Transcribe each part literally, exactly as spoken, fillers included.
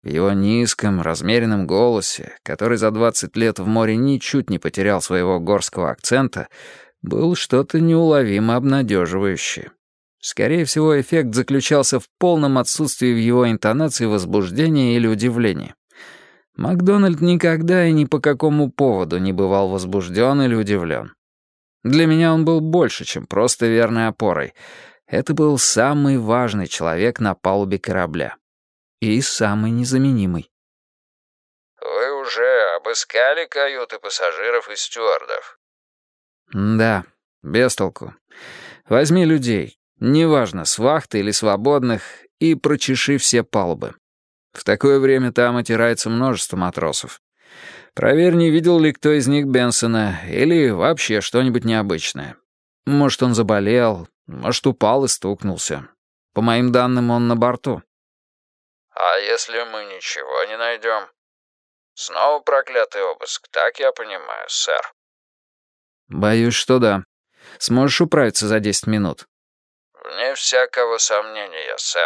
В его низком, размеренном голосе, который за двадцать лет в море ничуть не потерял своего горского акцента, было что-то неуловимо обнадеживающее. Скорее всего, эффект заключался в полном отсутствии в его интонации возбуждения или удивления. Макдональд никогда и ни по какому поводу не бывал возбужден или удивлен. Для меня он был больше, чем просто верной опорой. Это был самый важный человек на палубе корабля. И самый незаменимый. «Вы уже обыскали каюты пассажиров и стюардов?» «Да, без толку. Возьми людей, неважно, с вахты или свободных, и прочеши все палубы. В такое время там отирается множество матросов. Проверь, не видел ли кто из них Бенсона или вообще что-нибудь необычное. Может, он заболел, может, упал и стукнулся. По моим данным, он на борту». «А если мы ничего не найдем? Снова проклятый обыск, так я понимаю, сэр». «Боюсь, что да. Сможешь управиться за десять минут?» «Вне всякого сомнения, сэр».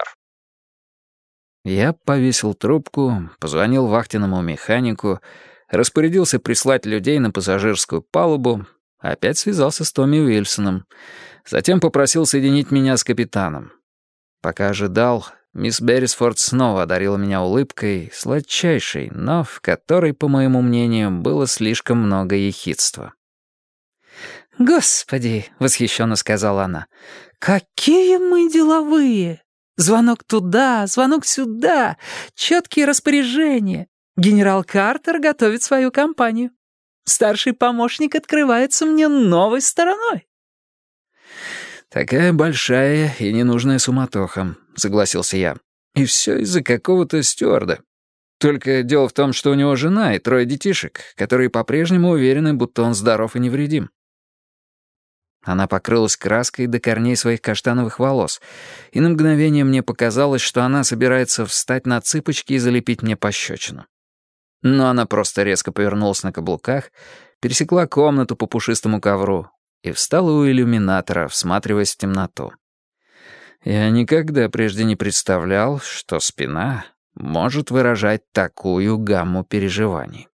Я повесил трубку, позвонил вахтенному механику, распорядился прислать людей на пассажирскую палубу, опять связался с Томми Уильсоном, затем попросил соединить меня с капитаном. Пока ожидал, мисс Беррисфорд снова одарила меня улыбкой, сладчайшей, но в которой, по моему мнению, было слишком много ехидства. «Господи!» — восхищенно сказала она. «Какие мы деловые! Звонок туда, звонок сюда, четкие распоряжения. Генерал Картер готовит свою кампанию. Старший помощник открывается мне новой стороной». «Такая большая и ненужная суматоха», — согласился я. «И все из-за какого-то стюарда. Только дело в том, что у него жена и трое детишек, которые по-прежнему уверены, будто он здоров и невредим». Она покрылась краской до корней своих каштановых волос, и на мгновение мне показалось, что она собирается встать на цыпочки и залепить мне пощечину. Но она просто резко повернулась на каблуках, пересекла комнату по пушистому ковру и встала у иллюминатора, всматриваясь в темноту. Я никогда прежде не представлял, что спина может выражать такую гамму переживаний.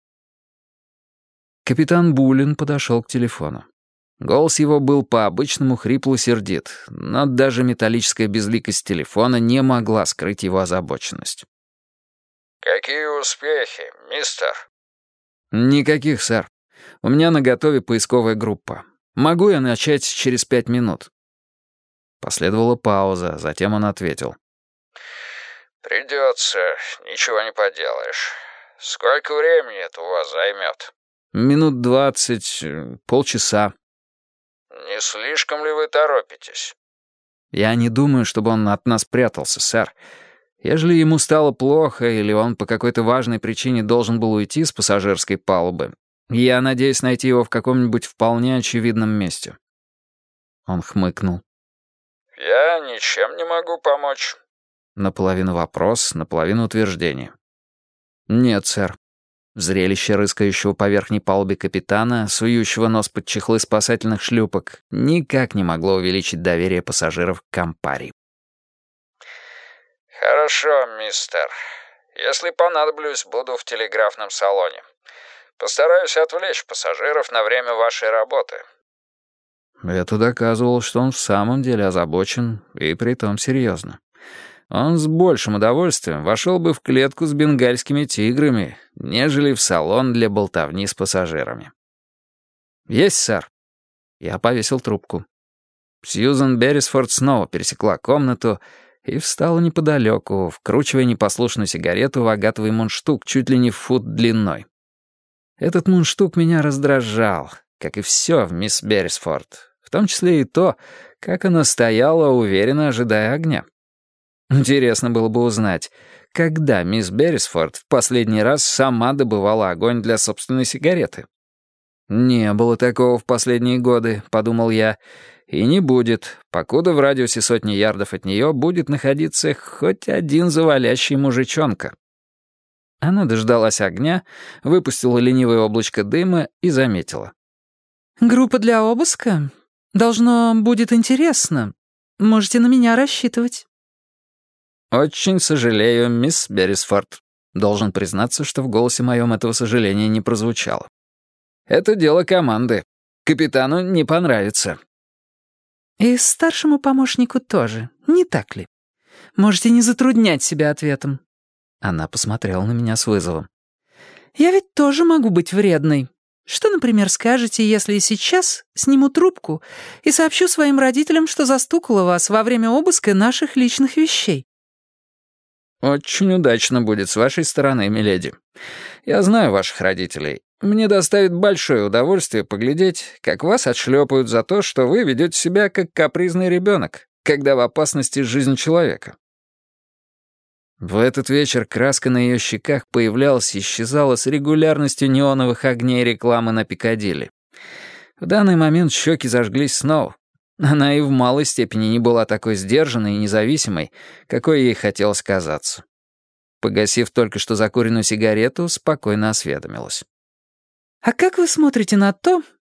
Капитан Буллин подошел к телефону. Голос его был по-обычному хрипло-сердит, но даже металлическая безликость телефона не могла скрыть его озабоченность. «Какие успехи, мистер?» «Никаких, сэр. У меня наготове поисковая группа. Могу я начать через пять минут?» Последовала пауза, затем он ответил. «Придется, ничего не поделаешь. Сколько времени это у вас займет?» «Минут двадцать, полчаса». «Не слишком ли вы торопитесь?» «Я не думаю, чтобы он от нас прятался, сэр. Ежели ему стало плохо, или он по какой-то важной причине должен был уйти с пассажирской палубы, я надеюсь найти его в каком-нибудь вполне очевидном месте». Он хмыкнул. «Я ничем не могу помочь». Наполовину вопрос, наполовину утверждение. «Нет, сэр». Зрелище рыскающего по верхней палубе капитана, сующего нос под чехлы спасательных шлюпок, никак не могло увеличить доверие пассажиров к Кампари. «Хорошо, мистер. Если понадоблюсь, буду в телеграфном салоне. Постараюсь отвлечь пассажиров на время вашей работы». Это доказывало, что он в самом деле озабочен, и притом серьезно. Он с большим удовольствием вошел бы в клетку с бенгальскими тиграми, нежели в салон для болтовни с пассажирами. «Есть, сэр». Я повесил трубку. Сьюзан Беррисфорд снова пересекла комнату и встала неподалеку, вкручивая непослушную сигарету в агатовый мундштук чуть ли не в фут длиной. Этот мундштук меня раздражал, как и все в мисс Беррисфорд, в том числе и то, как она стояла, уверенно ожидая огня. Интересно было бы узнать, когда мисс Беррисфорд в последний раз сама добывала огонь для собственной сигареты. «Не было такого в последние годы», — подумал я, — «и не будет, покуда в радиусе сотни ярдов от нее будет находиться хоть один завалящий мужичонка». Она дождалась огня, выпустила ленивое облачко дыма и заметила. «Группа для обыска? Должно будет интересно. Можете на меня рассчитывать». «Очень сожалею, мисс Беррисфорд». Должен признаться, что в голосе моем этого сожаления не прозвучало. «Это дело команды. Капитану не понравится». И старшему помощнику тоже, не так ли? Можете не затруднять себя ответом. Она посмотрела на меня с вызовом. Я ведь тоже могу быть вредной. Что, например, скажете, если сейчас сниму трубку и сообщу своим родителям, что застукала вас во время обыска наших личных вещей? «Очень удачно будет с вашей стороны, миледи. Я знаю ваших родителей. Мне доставит большое удовольствие поглядеть, как вас отшлепают за то, что вы ведете себя как капризный ребенок, когда в опасности жизнь человека». В этот вечер краска на ее щеках появлялась и исчезала с регулярностью неоновых огней рекламы на Пикадилли. В данный момент щеки зажглись снова. Она и в малой степени не была такой сдержанной и независимой, какой ей хотелось казаться. Погасив только что закуренную сигарету, спокойно осведомилась. «А как вы смотрите на то,